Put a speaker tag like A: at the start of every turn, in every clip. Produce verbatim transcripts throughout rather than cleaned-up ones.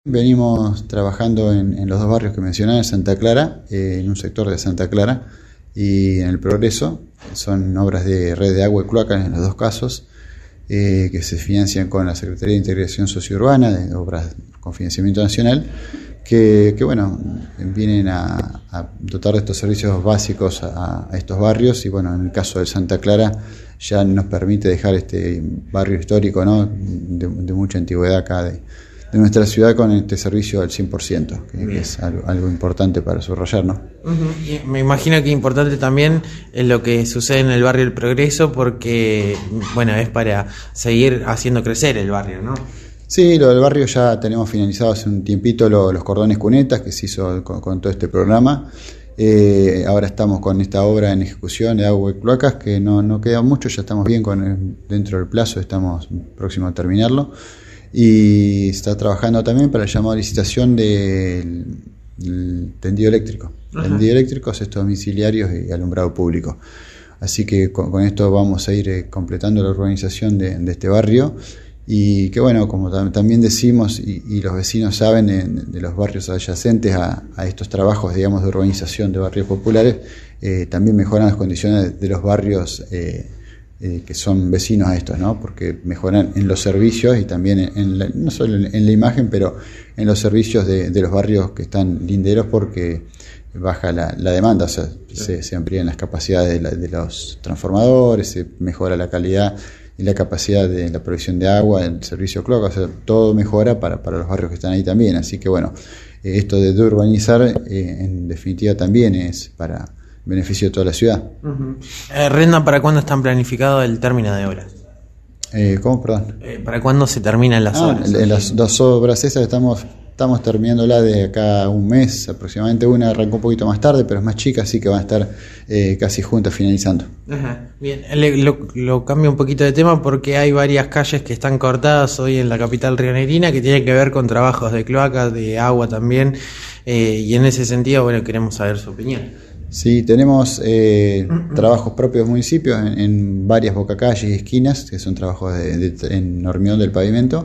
A: Venimos trabajando en, en los dos barrios que mencioné, en Santa Clara, eh, en un sector de Santa Clara y en el Progreso. Son obras de red de agua y cloacas en los dos casos, eh, que se financian con la Secretaría de Integración Sociourbana, de obras con financiamiento nacional, que, que bueno, vienen a, a dotar de estos servicios básicos a, a estos barrios. Y bueno, en el caso de Santa Clara ya nos permite dejar este barrio histórico, ¿no?, de, de mucha antigüedad acá de de nuestra ciudad con este servicio al cien por ciento, que, que es algo, algo importante para subrayar, ¿no?
B: Uh-huh. Y me imagino que importante también es lo que sucede en el barrio El Progreso, porque bueno, es para seguir haciendo crecer el barrio, ¿no?
A: Sí, lo del barrio ya tenemos finalizado hace un tiempito lo, los cordones cunetas que se hizo con, con todo este programa. Eh, ahora estamos con esta obra en ejecución de agua y cloacas, que no, no queda mucho, ya estamos bien con el, dentro del plazo, estamos próximos a terminarlo. Y está trabajando también para el llamado a licitación del, del tendido eléctrico. Ajá. Tendido eléctrico, estos domiciliarios y alumbrado público. Así que con, con esto vamos a ir eh, completando la urbanización de, de este barrio. Y que bueno, como tam- también decimos, y, y los vecinos saben de, de los barrios adyacentes a, a estos trabajos, digamos, de urbanización de barrios populares, eh, también mejoran las condiciones de los barrios eh, Eh, que son vecinos a estos, ¿no? Porque mejoran en los servicios y también en, en la, no solo en, en la imagen, pero en los servicios de, de los barrios que están linderos, porque baja la, la demanda, o sea, sí. se, se amplían las capacidades de, la, de los transformadores, se mejora la calidad y la capacidad de la provisión de agua, el servicio cloaca, o sea, todo mejora para, para los barrios que están ahí también. Así que bueno, eh, esto de urbanizar eh, en definitiva también es para beneficio de toda la ciudad.
B: Uh-huh. Eh, Renda, ¿para cuándo están planificados el término de obras?
A: Eh, ¿Cómo, perdón?
B: Eh, ¿Para cuándo se terminan las
A: ah,
B: obras?
A: En, en las dos obras esas estamos, estamos terminándola de acá a un mes aproximadamente. Una arrancó un poquito más tarde, pero es más chica, así que van a estar eh, casi juntas finalizando.
B: Ajá. Bien, Le, lo, lo cambio un poquito de tema porque hay varias calles que están cortadas hoy en la capital rionegrina que tienen que ver con trabajos de cloacas, de agua también, eh, y en ese sentido, bueno, queremos saber su opinión.
A: Sí, tenemos eh, trabajos propios del municipio en, en varias bocacalles y esquinas, que son trabajos de, de, en hormigón del pavimento,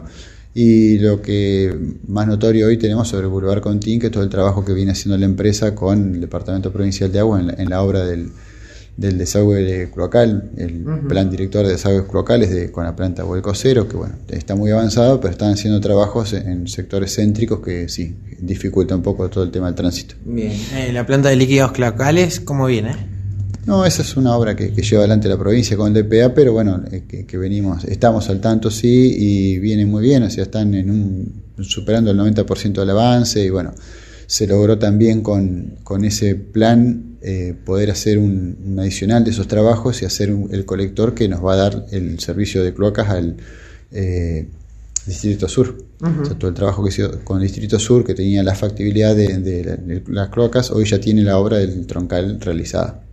A: y lo que más notorio hoy tenemos sobre el Boulevard Contín, que es todo el trabajo que viene haciendo la empresa con el Departamento Provincial de Agua en la, en la obra del, del desagüe cloacal, el uh-huh. plan director de desagües cloacales de, con la planta Vuelco Cero, que bueno, está muy avanzado, pero están haciendo trabajos en, en sectores céntricos que sí, dificulta un poco todo el tema del tránsito.
B: Bien, eh, la planta de líquidos cloacales, ¿cómo viene?
A: No, esa es una obra que, que lleva adelante la provincia con el D P A, pero bueno, eh, que, que venimos, estamos al tanto, sí, y viene muy bien, o sea, están en un, superando el noventa por ciento del avance, y bueno, se logró también con, con ese plan eh, poder hacer un, un adicional de esos trabajos y hacer un, el colector que nos va a dar el servicio de cloacas al eh, Distrito Sur. Uh-huh. O sea, todo el trabajo que hizo con el Distrito Sur, que tenía la factibilidad de, de, de las cloacas, hoy ya tiene la obra del troncal realizada.